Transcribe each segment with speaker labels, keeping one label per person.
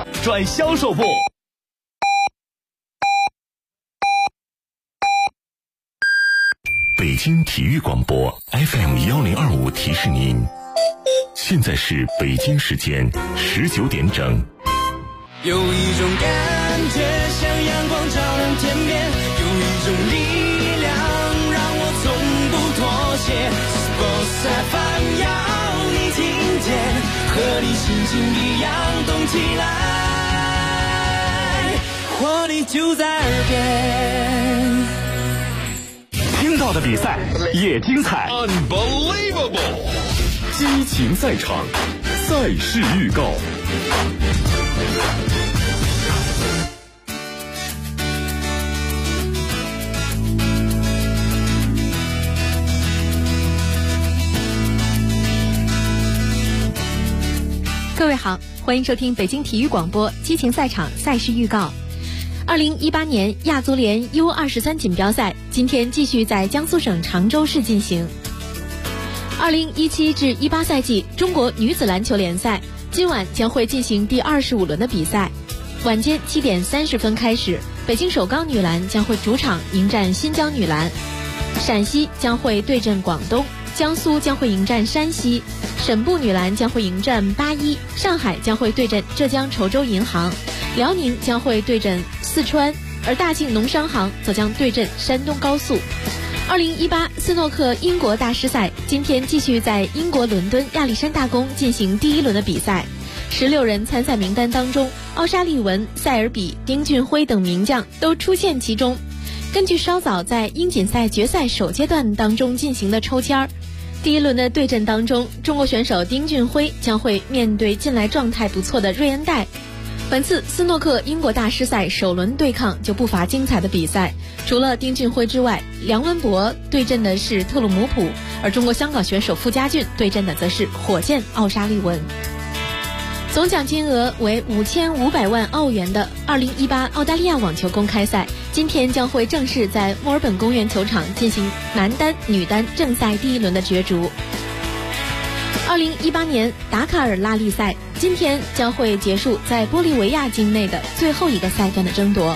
Speaker 1: 转销售部。
Speaker 2: 北京体育广播 FM1025提示您，现在是北京时间19点整。
Speaker 3: 有一种感觉像阳光照亮天边，有一种力量让我从不妥协。Sports FM 要你听见，和你心情一样动起来，活力就在耳边。
Speaker 1: 听到的比赛也精彩
Speaker 4: ，Unbelievable！
Speaker 2: 激情赛场，赛事预告。
Speaker 5: 各位好，欢迎收听北京体育广播激情赛场赛事预告。2018年亚足联 U23 锦标赛今天继续在江苏省常州市进行。2017至18赛季中国女子篮球联赛今晚将会进行第25轮的比赛。晚间7点30分开始，北京首钢女篮将会主场迎战新疆女篮，陕西将会对阵广东，江苏将会迎战山西，省部女篮将会迎战81，上海将会对阵浙江稠州银行，辽宁将会对阵四川，而大庆农商行则将对阵山东高速。2018斯诺克英国大师赛今天继续在英国伦敦亚历山大宫进行第一轮的比赛。16人参赛名单当中，奥沙利文、塞尔比、丁俊晖等名将都出现其中。根据稍早在英锦赛决赛首阶段当中进行的抽签，第一轮的对阵当中，中国选手丁俊晖将会面对近来状态不错的瑞恩戴。本次斯诺克英国大师赛首轮对抗就不乏精彩的比赛，除了丁俊晖之外，梁文博对阵的是特鲁姆普，而中国香港选手傅家俊对阵的则是火箭奥沙利文。总奖金额为5500万澳元的2018澳大利亚网球公开赛今天将会正式在墨尔本公园球场进行男单、女单正赛第一轮的角逐。2018年达卡尔拉力赛今天将会结束在玻利维亚境内的最后一个赛段的争夺。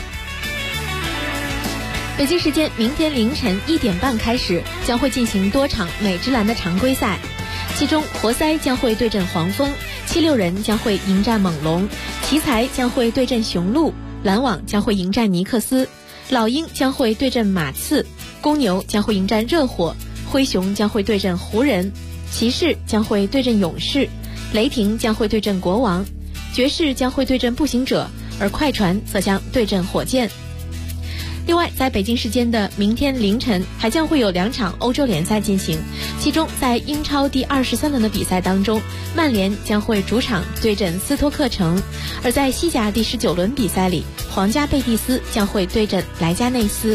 Speaker 5: 北京时间明天凌晨1点半开始，将会进行多场美职篮的常规赛，其中活塞将会对阵黄蜂，76人将会迎战猛龙，奇才将会对阵雄鹿，篮网将会迎战尼克斯，老鹰将会对阵马刺，公牛将会迎战热火，灰熊将会对阵湖人，骑士将会对阵勇士，雷霆将会对阵国王，爵士将会对阵步行者，而快船则将对阵火箭。另外，在北京时间的明天凌晨还将会有2场欧洲联赛进行，其中在英超第23轮的比赛当中，曼联将会主场对阵斯托克城，而在西甲第19轮比赛里，皇家贝蒂斯将会对阵莱加内斯。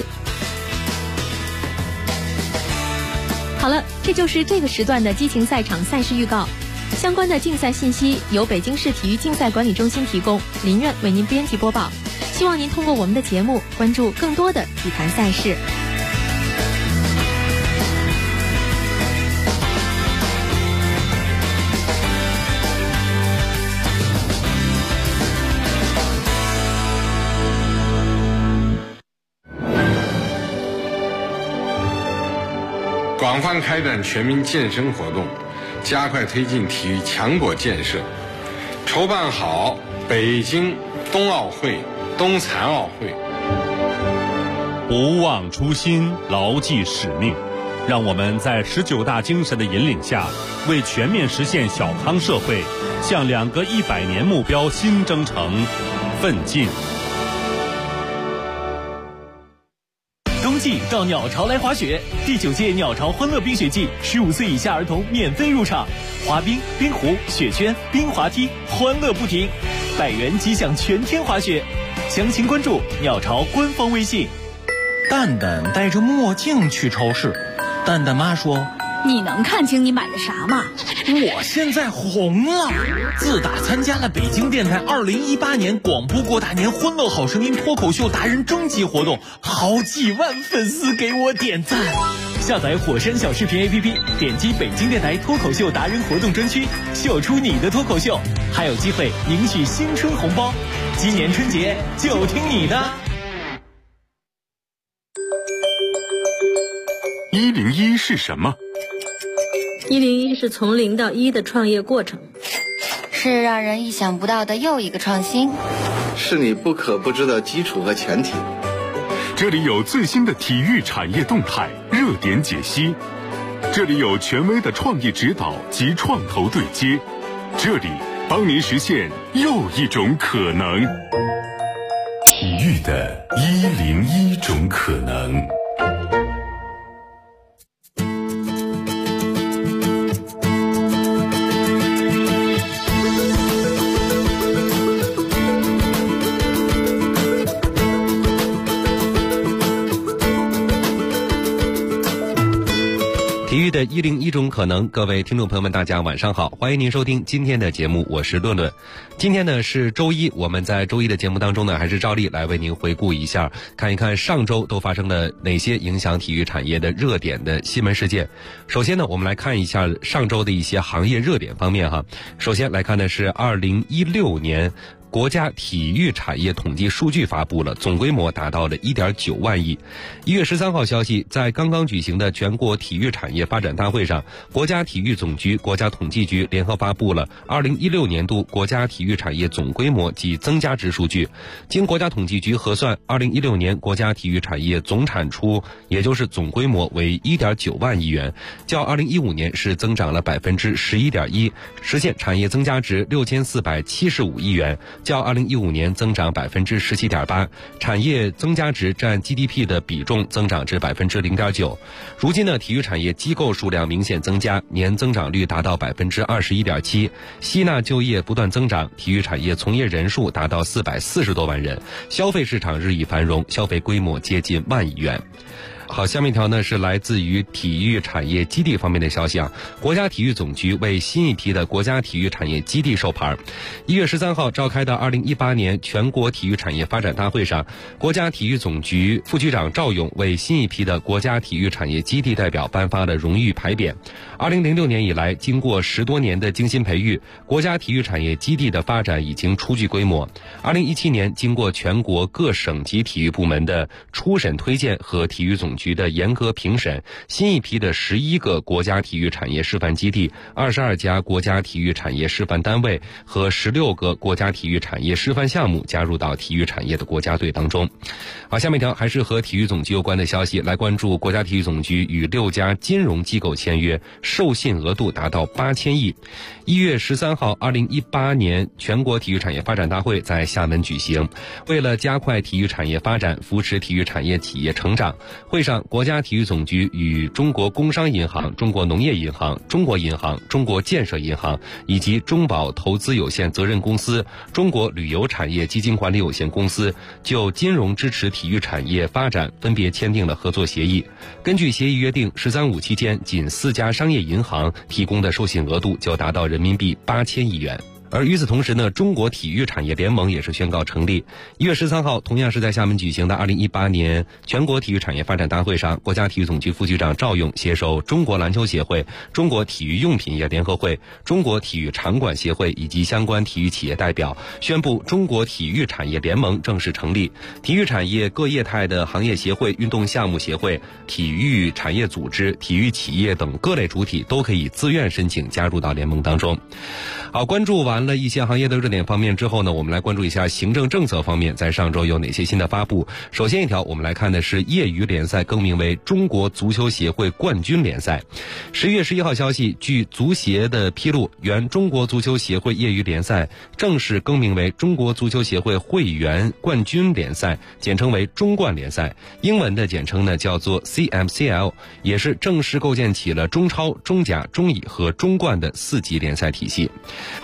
Speaker 5: 好了，这就是这个时段的激情赛场赛事预告。相关的竞赛信息由北京市体育竞赛管理中心提供，林苑为您编辑播报。希望您通过我们的节目关注更多的体坛赛事。
Speaker 4: 广泛开展全民健身活动，加快推进体育强国建设，筹办好北京冬奥会、冬残奥会。
Speaker 6: 不忘初心，牢记使命，让我们在19大精神的引领下，为全面实现小康社会，向2个100年目标新征程奋进。
Speaker 1: 冬季到鸟巢来滑雪，第9届鸟巢欢乐冰雪季，15岁以下儿童免费入场，滑冰、冰壶、雪圈、冰滑梯，欢乐不停，100元即享全天滑雪。详情关注鸟巢官方微信。
Speaker 7: 蛋蛋戴着墨镜去超市，蛋蛋妈说：“
Speaker 8: 你能看清你买的啥吗？
Speaker 7: 我现在红了！自打参加了北京电台2018年广播过大年欢乐好声音脱口秀达人征集活动，好几万粉丝给我点赞。
Speaker 1: 下载火山小视频 APP， 点击北京电台脱口秀达人活动专区，秀出你的脱口秀，还有机会领取新春红包。今年春节就听你的。
Speaker 2: 101是什么
Speaker 9: ？101是从0到1的创业过程，
Speaker 10: 是让人意想不到的又一个创新，
Speaker 11: 是你不可不知的基础和前提。
Speaker 2: 这里有最新的体育产业动态热点解析，这里有权威的创意指导及创投对接，这里帮您实现又一种可能。体育的101种可能。
Speaker 12: 体育的101种可能，各位听众朋友们大家晚上好，欢迎您收听今天的节目，我是论论。今天呢是周一，我们在周一的节目当中呢还是照例来为您回顾一下，看一看上周都发生了哪些影响体育产业的热点的新闻事件。首先呢我们来看一下上周的一些行业热点方面哈。首先来看的是2016年国家体育产业统计数据发布了，总规模达到了1.9万亿。1月13号消息，在刚刚举行的全国体育产业发展大会上，国家体育总局、国家统计局联合发布了2016年度国家体育产业总规模及增加值数据。经国家统计局核算，2016年国家体育产业总产出，也就是总规模为1.9万亿元，较2015年是增长了11.1%，实现产业增加值6475亿元。较2015年增长17.8%，产业增加值占 GDP 的比重增长至0.9%。如今呢，体育产业机构数量明显增加，年增长率达到21.7%，吸纳就业不断增长，体育产业从业人数达到440多万人，消费市场日益繁荣，消费规模接近1万亿元。好，下面一条呢是来自于体育产业基地方面的消息啊。国家体育总局为新一批的国家体育产业基地授牌。1月13号召开的2018年全国体育产业发展大会上，国家体育总局副局长赵勇为新一批的国家体育产业基地代表颁发了荣誉牌匾。2006年以来，经过10多年的精心培育，国家体育产业基地的发展已经初具规模。2017年，经过全国各省级体育部门的初审推荐和体育总局的严格评审，新一批的11个国家体育产业示范基地、22家国家体育产业示范单位和16个国家体育产业示范项目加入到体育产业的国家队当中。好，下面一条还是和体育总局有关的消息，来关注国家体育总局与6家金融机构签约，授信额度达到8000亿。1月13号，2018年全国体育产业发展大会在厦门举行。为了加快体育产业发展，扶持体育产业企业成长，会上国家体育总局与中国工商银行、中国农业银行、中国银行、中国建设银行以及中保投资有限责任公司、中国旅游产业基金管理有限公司就金融支持体育产业发展分别签订了合作协议。根据协议约定，“13·5”期间仅4家商业银行提供的授信额度就达到人民币8000亿元。而与此同时呢，中国体育产业联盟也是宣告成立。1月13号，同样是在厦门举行的2018年全国体育产业发展大会上，国家体育总局副局长赵勇携手中国篮球协会、中国体育用品业联合会、中国体育场馆协会以及相关体育企业代表，宣布中国体育产业联盟正式成立。体育产业各业态的行业协会、运动项目协会、体育产业组织、体育企业等各类主体都可以自愿申请加入到联盟当中。好，关注完了一些行业的热点方面之后呢，我们来关注一下行政政策方面在上周有哪些新的发布。首先一条，我们来看的是业余联赛更名为中国足球协会冠军联赛。11月11号消息，据足协的披露，原中国足球协会业余联赛正式更名为中国足球协会会员冠军联赛，简称为中冠联赛，英文的简称呢叫做 CMCL， 也是正式构建起了中超、中甲、中乙和中冠的4级联赛体系。好，继续我们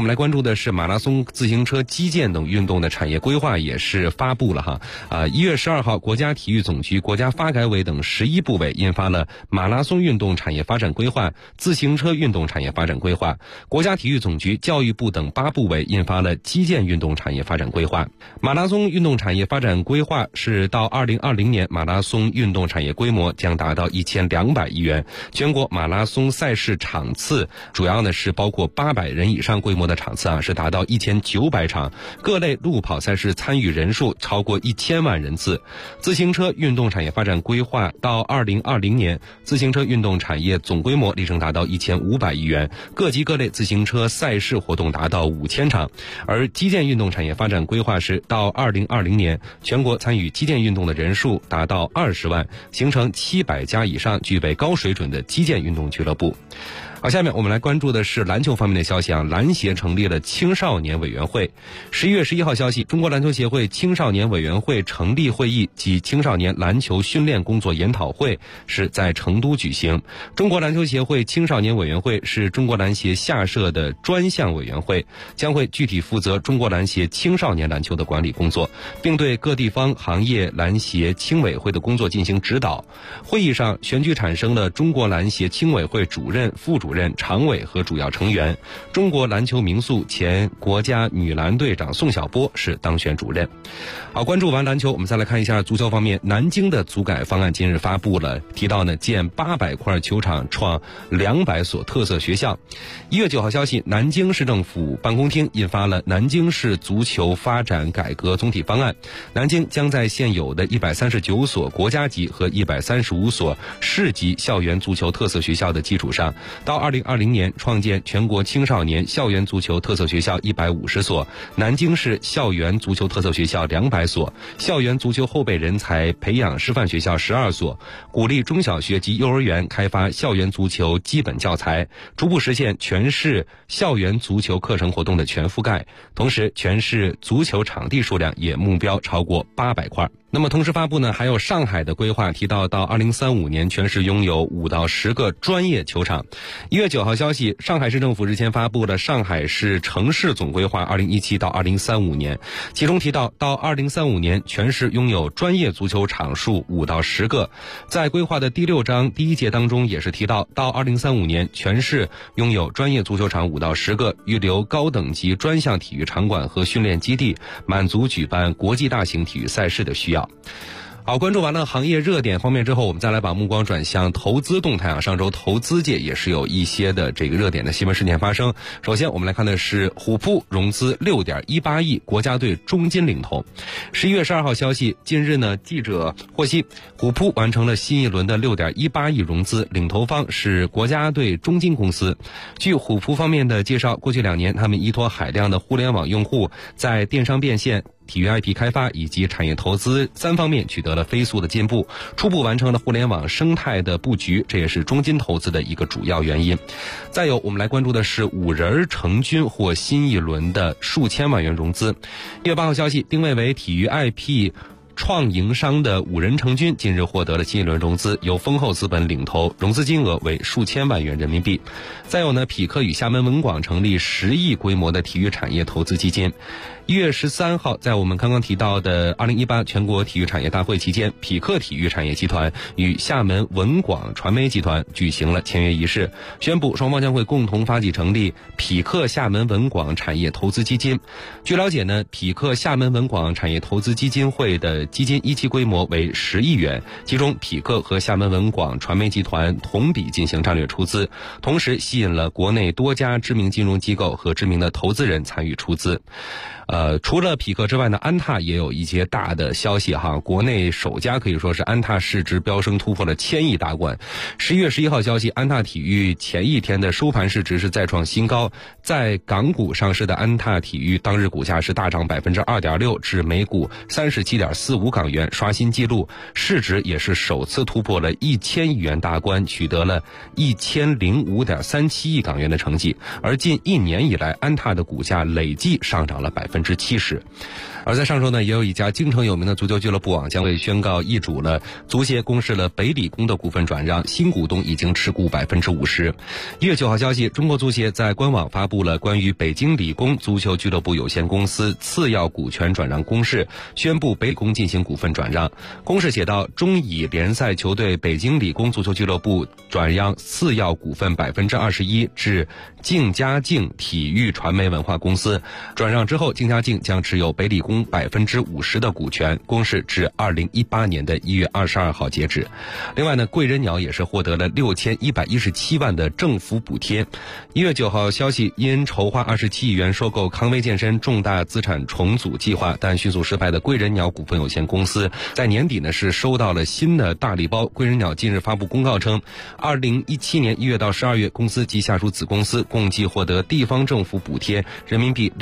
Speaker 12: 们来关注的是马拉松、自行车、击剑等运动的产业规划也是发布了哈。1月12号，国家体育总局、国家发改委等11部委印发了马拉松运动产业发展规划、自行车运动产业发展规划。国家体育总局、教育部等8部委印发了击剑运动产业发展规划。马拉松运动产业发展规划是到2020年，马拉松运动产业规模将达到1200亿元。全国马拉松赛事场次主要呢是包括800人以上规模的场次是达到1900场，各类路跑赛事参与人数超过1000万人次。自行车运动产业发展规划到2020年，自行车运动产业总规模力争达到1500亿元，各级各类自行车赛事活动达到5000场。而击剑运动产业发展规划是到2020年，全国参与击剑运动的人数达到20万，形成700家以上具备高水准的击剑运动俱乐部。好，下面我们来关注的是篮球方面的消息篮协成立了青少年委员会。11月11号消息，中国篮球协会青少年委员会成立会议及青少年篮球训练工作研讨会是在成都举行。中国篮球协会青少年委员会是中国篮协下设的专项委员会，将会具体负责中国篮协青少年篮球的管理工作，并对各地方行业篮协青委会的工作进行指导。会议上选举产生了中国篮协青委会主任、副主任、常委和主要成员。中国篮球名宿、前国家女篮队长宋晓波是当选主任。好，关注完篮球，我们再来看一下足球方面。南京的足改方案今日发布了，提到呢建800块球场，创200所特色学校。1月9号消息，南京市政府办公厅印发了南京市足球发展改革总体方案。南京将在现有的139所国家级和135所市级校园足球特色学校的基础上，到2020年创建全国青少年校园足球特色学校150所，南京市校园足球特色学校200所，校园足球后备人才培养师范学校12所，鼓励中小学及幼儿园开发校园足球基本教材，逐步实现全市校园足球课程活动的全覆盖。同时，全市足球场地数量也目标超过800块。那么同时发布呢，还有上海的规划，提到2035年全市拥有5到10个专业球场。1月9号消息，上海市政府日前发布了上海市城市总规划2017到2035年，其中提到2035年全市拥有专业足球场数5到10个。在规划的第6章第1节当中也是提到2035年全市拥有专业足球场5到10个，预留高等级专项体育场馆和训练基地，满足举办国际大型体育赛事的需要。好，关注完了行业热点方面之后，我们再来把目光转向投资动态上周投资界也是有一些的这个热点的新闻事件发生。首先我们来看的是虎扑融资 6.18 亿，国家队中金领投。11月12号消息，近日呢，记者获悉，虎扑完成了新一轮的 6.18 亿融资，领投方是国家队中金公司。据虎扑方面的介绍，过去2年他们依托海量的互联网用户，在电商变现、体育 IP 开发以及产业投资3方面取得了飞速的进步，初步完成了互联网生态的布局，这也是中金投资的一个主要原因。再有，我们来关注的是五人成军获新一轮的数千万元融资。1月8号消息，定位为体育 IP创营商的五人成军近日获得了新一轮融资，由丰厚资本领投，融资金额为数千万元人民币。再有呢，匹克与厦门文广成立10亿规模的体育产业投资基金。1月13号，在我们刚刚提到的2018全国体育产业大会期间，匹克体育产业集团与厦门文广传媒集团举行了签约仪式，宣布双方将会共同发起成立匹克厦门文广产业投资基金。据了解呢，匹克厦门文广产业投资基金会的基金一期规模为10亿元，其中匹克和厦门文广传媒集团同比进行战略出资，同时吸引了国内多家知名金融机构和知名的投资人参与出资。除了匹克之外呢，安踏也有一些大的消息哈。国内首家可以说是安踏市值飙升突破了1000亿大关。11月11号消息，安踏体育前一天的收盘市值是再创新高，在港股上市的安踏体育当日股价是大涨 2.6% 至每股 37.45 1.45港元，刷新纪录，市值也是首次突破了1000亿元大关，取得了1005.37亿港元的成绩。而近1年以来，安踏的股价累计上涨了70%。而在上周呢，也有一家京城有名的足球俱乐部将会宣告易主了。足协公示了北理工的股份转让，新股东已经持股50%。1月9号消息，中国足协在官网发布了关于北京理工足球俱乐部有限公司次要股权转让公示，宣布北理工进行股份转让。公示写道，中乙联赛球队北京理工足球俱乐部转让次要股份21%至静嘉静体育传媒文化公司，转让之后，静嘉静将持有北理工50%的股权，公示至2018年1月22号截止。另外呢，贵人鸟也是获得了6117万的政府补贴。1月9号消息，因筹划27亿元收购康威健身重大资产重组计划，但迅速失败的贵人鸟股份有限公司，在年底呢是收到了新的大礼包。贵人鸟近日发布公告称，2017年1月到12月，公司及下属子公司共计获得地方政府补贴人民币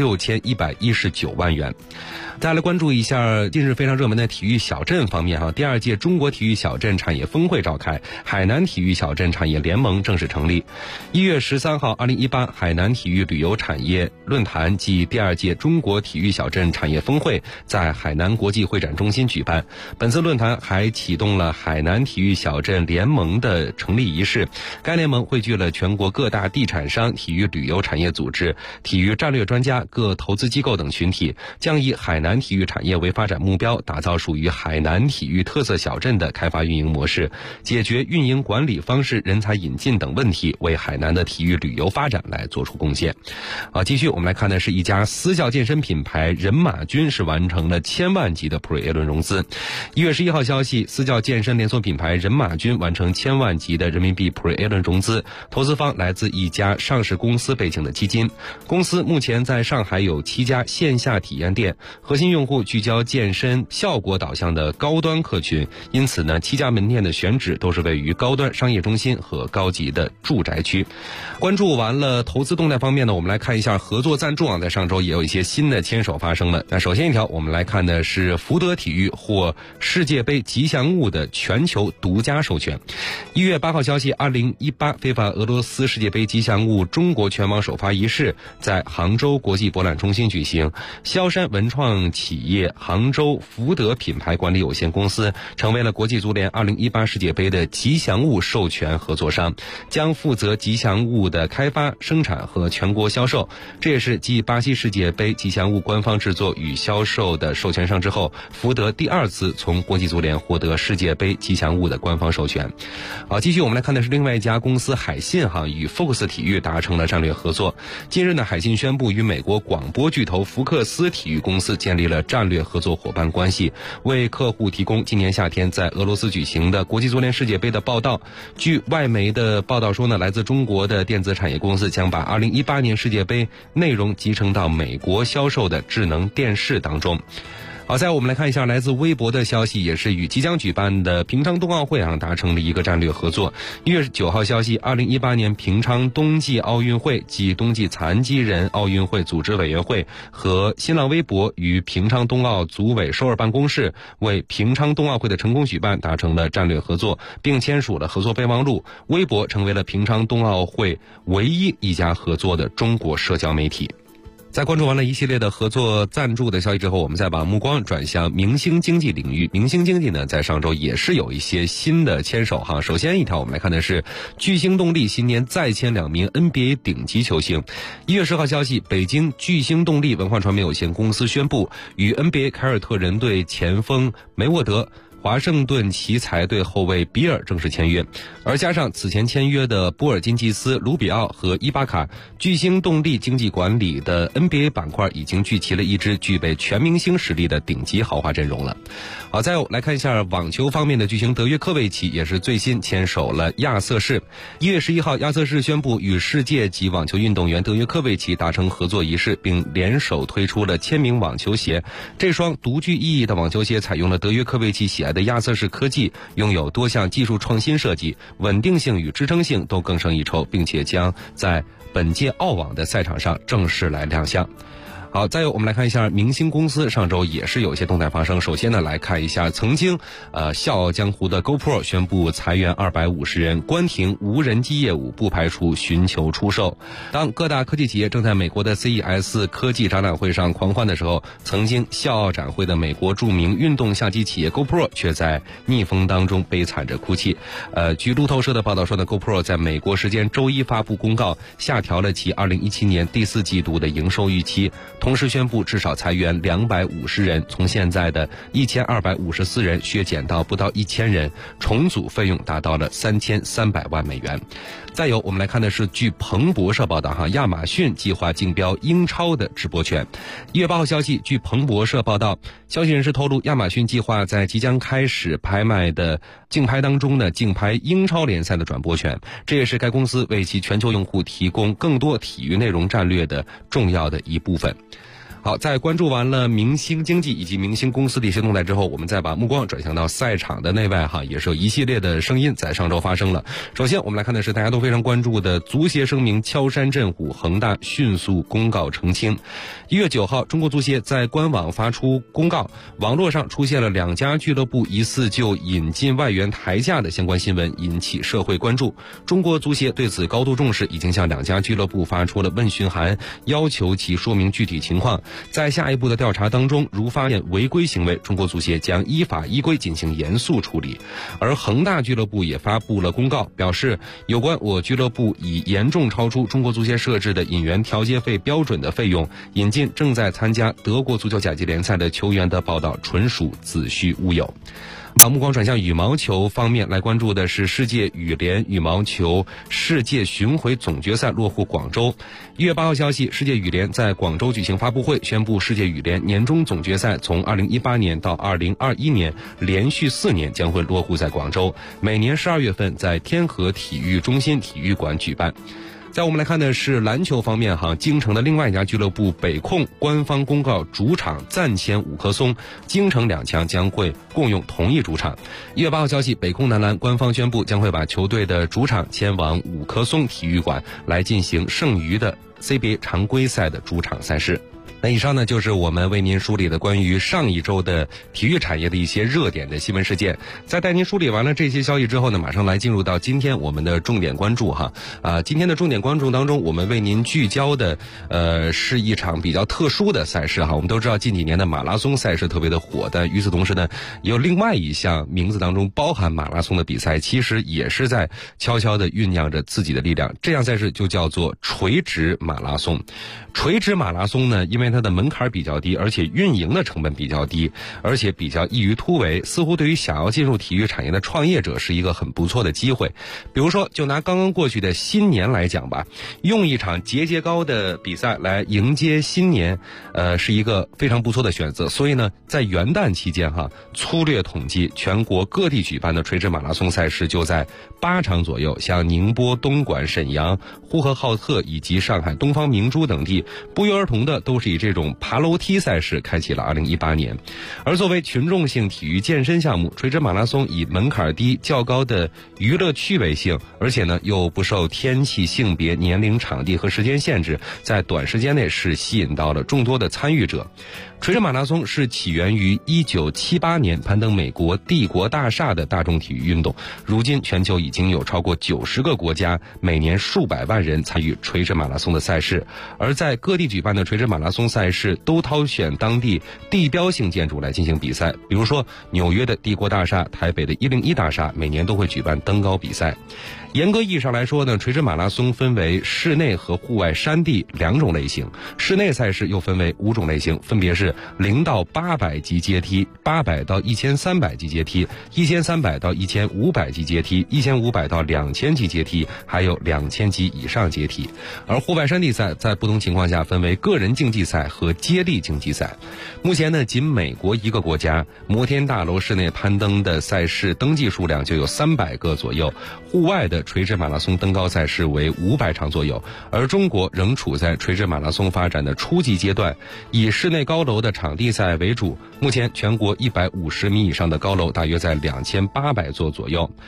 Speaker 12: 6119万元。再来关注一下近日非常热门的体育小镇方面第2届中国体育小镇产业峰会召开，海南体育小镇产业联盟正式成立。1月13号，2018海南体育旅游产业论坛暨第2届中国体育小镇产业峰会在海南国际会展中心举办。本次论坛还启动了海南体育小镇联盟的成立仪式。该联盟汇聚了全国各大地产商、体育旅游产业组织、体育战略专家、各投资机构等群体，将以海南体育产业为发展目标，打造属于海南体育特色小镇的开发运营模式，解决运营管理方式、人才引进等问题，为海南的体育旅游发展来做出贡献。继续我们来看的是一家私教健身品牌人马君是完成了1000万级的 Pre-A 轮融资。1月11号消息，私教健身连锁品牌人马君完成1000万级的人民币 Pre-A 轮融资，投资方来自一家上市公司背景的基金。公司目前在上海有7家线下体验店，核心用户聚焦健身效果导向的高端客群，因此呢，7家门店的选址都是位于高端商业中心和高级的住宅区。关注完了投资动态方面呢，我们来看一下合作赞助在上周也有一些新的牵手发生了。那首先一条，我们来看的是福德体育获世界杯吉祥物的全球独家授权。1月8号消息，2018非法俄罗斯世界杯吉祥物中国全网首发仪式在杭州国际博览中心举行。萧山文创企业杭州福德品牌管理有限公司成为了国际足联2018世界杯的吉祥物授权合作商，将负责吉祥物的开发、生产和全国销售。这也是继巴西世界杯吉祥物官方制作与销售的授权商之后，福德第2次从国际足联获得世界杯吉祥物的官方授权。继续我们来看的是另外一家公司海信与 Focus 体育达成了战略合作。近日呢，海信宣布与美国广播巨头福克斯体育公司建立了战略合作伙伴关系，为客户提供今年夏天在俄罗斯举行的国际足联世界杯的报道。据外媒的报道说呢，来自中国的电子产业公司将把2018年世界杯内容集成到美国销售的智能电视当中。好，再我们来看一下来自微博的消息，也是与即将举办的平昌冬奥会达成了一个战略合作。1月9号消息，2018年平昌冬季奥运会及冬季残疾人奥运会组织委员会和新浪微博与平昌冬奥组委首尔办公室为平昌冬奥会的成功举办达成了战略合作，并签署了合作备忘录。微博成为了平昌冬奥会唯一一家合作的中国社交媒体。在关注完了一系列的合作赞助的消息之后，我们再把目光转向明星经济领域。明星经济呢，在上周也是有一些新的牵手首先一条，我们来看的是巨星动力新年再签2名 NBA 顶级球星。1月10号消息，北京巨星动力文化传媒有限公司宣布与 NBA 凯尔特人队前锋梅沃德、华盛顿奇才队后卫比尔正式签约，而加上此前签约的波尔津吉斯、卢比奥和伊巴卡，巨星动力经济管理的 NBA 板块已经聚齐了一支具备全明星实力的顶级豪华阵容了。好，再来看一下网球方面的巨星德约科维奇也是最新牵手了亚瑟士。1月11号，亚瑟士宣布与世界级网球运动员德约科维奇达成合作仪式，并联手推出了签名网球鞋。这双独具意义的网球鞋采用了德约科维奇喜爱的亚瑟士科技，拥有多项技术创新设计，稳定性与支撑性都更胜一筹，并且将在本届澳网的赛场上正式来亮相。 好，再有我们来看一下明星公司上周也是有一些动态发生。首先呢，来看一下曾经笑傲江湖的 GoPro 宣布裁员250人，关停无人机业务，不排除寻求出售。当各大科技企业正在美国的 CES 科技展览会上狂欢的时候，曾经笑傲展会的美国著名运动相机企业 GoPro 却在逆风当中悲惨着哭泣。据路透社的报道说呢， GoPro 在美国时间周一发布公告，下调了其2017年第4季度的营收预期，同时宣布至少裁员250人，从现在的1254人削减到不到1000人，重组费用达到了3300万美元。再有我们来看的是据彭博社报道亚马逊计划竞标英超的直播权。1月8号消息，据彭博社报道，消息人士透露，亚马逊计划在即将开始拍卖的竞拍当中呢，竞拍英超联赛的转播权，这也是该公司为其全球用户提供更多体育内容战略的重要的一部分。好，在关注完了明星经济以及明星公司的一些动态之后，我们再把目光转向到赛场的内外也是有一系列的声音在上周发生了。首先我们来看的是大家都非常关注的足协声明敲山震虎，恒大迅速公告澄清。1月9号，中国足协在官网发出公告，网络上出现了2家俱乐部疑似就引进外援抬价的相关新闻，引起社会关注。中国足协对此高度重视，已经向2家俱乐部发出了问询函，要求其说明具体情况。在下一步的调查当中，如发现违规行为，中国足协将依法依规进行严肃处理。而恒大俱乐部也发布了公告，表示有关我俱乐部以严重超出中国足协设置的引援调节费标准的费用引进正在参加德国足球甲级联赛的球员的报道纯属子虚乌有。把目光转向羽毛球方面，来关注的是世界羽联羽毛球世界巡回总决赛落户广州。1月8号消息，世界羽联在广州举行发布会，宣布世界羽联年终总决赛从2018年到2021年连续4年将会落户在广州，每年12月份在天河体育中心体育馆举办。在我们来看的是篮球方面京城的另外一家俱乐部北控官方公告主场暂迁五棵松，京城2强将会共用同一主场。1月8号消息，北控男篮官方宣布将会把球队的主场迁往五棵松体育馆来进行剩余的 CBA 常规赛的主场赛事。那以上呢就是我们为您梳理的关于上一周的体育产业的一些热点的新闻事件。在带您梳理完了这些消息之后呢，马上来进入到今天我们的重点关注今天的重点关注当中，我们为您聚焦的是一场比较特殊的赛事我们都知道近几年的马拉松赛事特别的火，但与此同时呢，也有另外一项名字当中包含马拉松的比赛，其实也是在悄悄地酝酿着自己的力量。这项赛事就叫做垂直马拉松。垂直马拉松呢，因为它的门槛比较低，而且运营的成本比较低，而且比较易于突围，似乎对于想要进入体育产业的创业者是一个很不错的机会。比如说就拿刚刚过去的新年来讲吧，用一场节节高的比赛来迎接新年是一个非常不错的选择。所以呢，在元旦期间粗略统计全国各地举办的垂直马拉松赛事就在8场左右，像宁波、东莞、沈阳、呼和浩特以及上海东方明珠等地，不约而同的都是以这种爬楼梯赛事开启了2018年。而作为群众性体育健身项目，垂直马拉松以门槛低、较高的娱乐趣味性，而且呢又不受天气、性别、年龄、场地和时间限制，在短时间内是吸引到了众多的参与者。垂直马拉松是起源于1978年攀登美国帝国大厦的大众体育运动，如今全球已经有超过90个国家，每年数百万人参与垂直马拉松的赛事。而在各地举办的垂直马拉松赛事都挑选当地地标性建筑来进行比赛，比如说纽约的帝国大厦、台北的101大厦每年都会举办登高比赛。严格意义上来说呢，垂直马拉松分为室内和户外山地2种类型，室内赛事又分为5种类型，分别是0到800级阶梯、800到1300级阶梯、1300到1500级阶梯、1500到2000级阶梯，还有2000级以上阶梯。而户外山地赛在不同情况下分为个人竞技赛和接力竞技赛。目前呢，仅美国一个国家摩天大楼室内攀登的赛事登记数量就有300个左右，户外的垂直马拉松登高赛事为500场左右。而中国仍处在垂直马拉松发展的初级阶段，以室内高楼的场地赛为主，目前全国150米以上的高楼大约在2800座左右。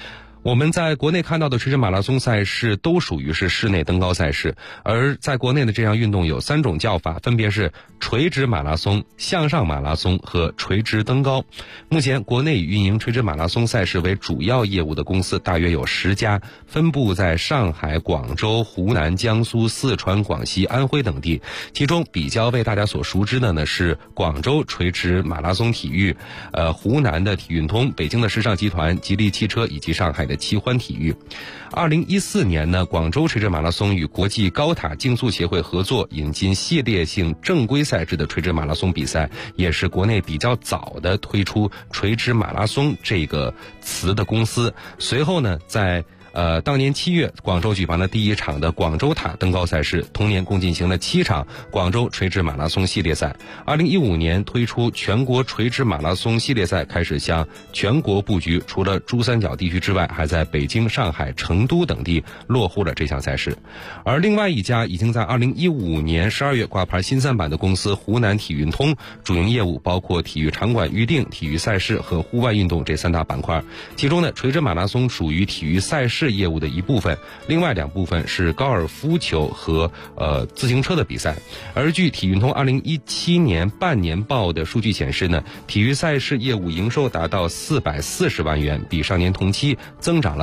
Speaker 12: 我们在国内看到的垂直马拉松赛事都属于是室内登高赛事，而在国内的这项运动有3种叫法，分别是垂直马拉松、向上马拉松和垂直登高。目前国内以运营垂直马拉松赛事为主要业务的公司大约有10家，分布在上海、广州、湖南、江苏、四川、广西、安徽等地。其中比较为大家所熟知的呢是广州垂直马拉松体育，湖南的体运通、北京的时尚集团、吉利汽车以及上海的奇欢体育。2014年呢，广州垂直马拉松与国际高塔竞速协会合作，引进系列性正规赛制的垂直马拉松比赛，也是国内比较早的推出垂直马拉松这个词的公司。随后呢，在当年7月，广州举办了第一场的广州塔登高赛事，同年共进行了7场广州垂直马拉松系列赛。2015年推出全国垂直马拉松系列赛，开始向全国布局，除了珠三角地区之外，还在北京、上海、成都等地落户了这项赛事。而另外一家已经在2015年12月挂牌新3版的公司湖南体运通，主营业务包括体育场馆预订、体育赛事和户外运动这3大板块。其中呢，垂直马拉松属于体育赛事业务的一部分，另外2部分是高尔夫球和自行车的比赛。而据体运通2017年半年报的数据显示呢，体育赛事业务营收达到440万元，比上年同期增长了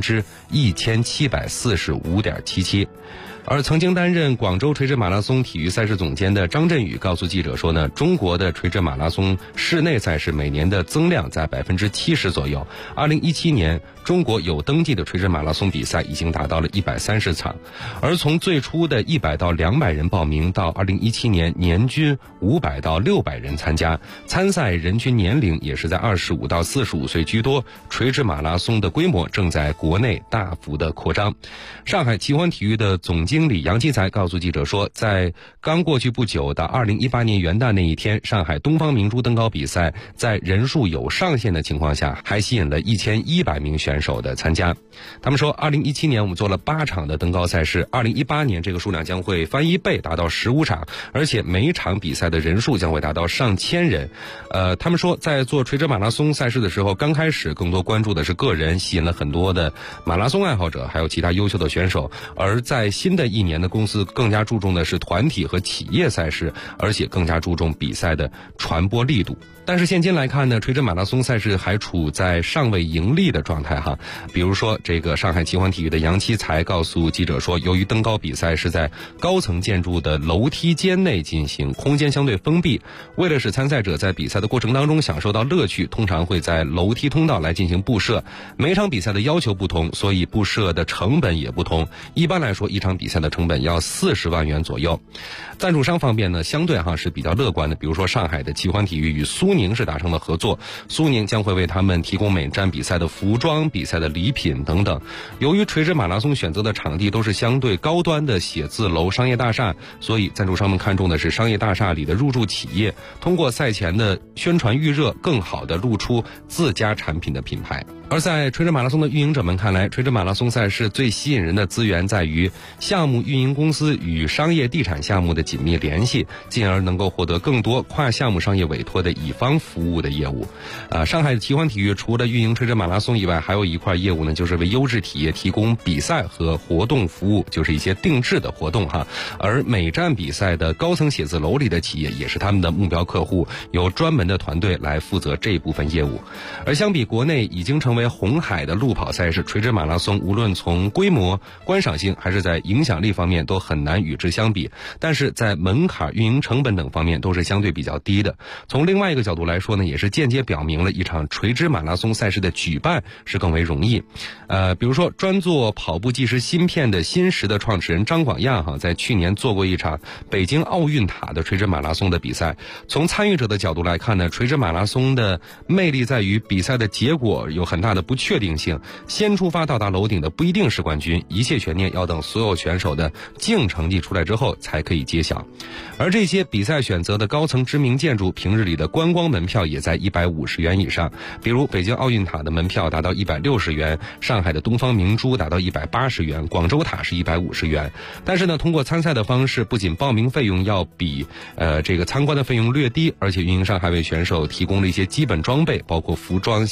Speaker 12: 1745.77%。而曾经担任广州垂直马拉松体育赛事总监的张振宇告诉记者说呢，中国的垂直马拉松室内赛事每年的增量在70%左右。2017年，中国有登记的垂直马拉松比赛已经达到了130场，而从最初的100到200人报名，到2017年年均500到600人参加，参赛人群年龄也是在25到45岁居多。垂直马拉松的规模正在国内大幅的扩张。上海奇欢体育的总经理杨奇才告诉记者说，在刚过去不久的2018年元旦那一天，上海东方明珠登高比赛在人数有上限的情况下，还吸引了1100名选手的参加。他们说2017年我们做了8场的登高赛事，2018年这个数量将会翻1倍，达到15场，而且每一场比赛的人数将会达到上千人。他们说在做垂直马拉松赛事的时候，刚开始更多关注的是个人，吸引了很多的马拉松爱好者，还有其他优秀的选手。而在新的一年的公司更加注重的是团体和企业赛事，而且更加注重比赛的传播力度。但是现今来看呢，垂直马拉松赛事还处在尚未盈利的状态哈。比如说这个上海奇欢体育的杨奇才告诉记者说，由于登高比赛是在高层建筑的楼梯间内进行，空间相对封闭，为了使参赛者在比赛的过程当中享受到乐趣，通常会在楼梯通道来进行布设。每场比赛的要求不同，所以布设的成本也不同。一般来说，一场比赛的成本要40万元左右。赞助商方面呢，相对是比较乐观的。比如说上海的奇欢体育与苏宁是达成了合作，苏宁将会为他们提供每站比赛的服装、比赛的礼品等等。由于垂直马拉松选择的场地都是相对高端的写字楼、商业大厦，所以赞助商们看重的是商业大厦里的入驻企业，通过赛前的宣传预热，更好的露出自家产品的品牌。而在垂直马拉松的运营者们看来，垂直马拉松赛事最吸引人的资源在于项目运营公司与商业地产项目的紧密联系，进而能够获得更多跨项目商业委托的乙方服务的业务。上海的奇欢体育除了运营垂直马拉松以外，还有一块业务呢，就是为优质企业提供比赛和活动服务，就是一些定制的活动哈。而每站比赛的高层写字楼里的企业也是他们的目标客户，有专门的团队来负责这一部分业务。而相比国内已经成为红海的路跑赛事，垂直马拉松无论从规模、观赏性还是在影响力方面都很难与之相比，但是在门槛、运营成本等方面都是相对比较低的。从另外一个角度来说呢，也是间接表明了一场垂直马拉松赛事的举办是更为容易。比如说专做跑步计时芯片的新时的创始人张广亚在去年做过一场北京奥运塔的垂直马拉松的比赛。从参与者的角度来看呢，垂直马拉松的魅力在于比赛的结果有很大的不确定性，先出发到达楼顶的不一定是冠军，一切悬念要等所有选手的净成绩出来之后才可以揭晓。而这些比赛选择的高层知名建筑，平日里的观光门票也在150元以上，比如北京奥运塔的门票达到160元，上海的东方明珠达到180元，广州塔是150元。但是呢，通过参赛的方式，不仅报名费用要比这个参观的费用略低，而且运营商还为选手提供了一些基本装备，包括服装、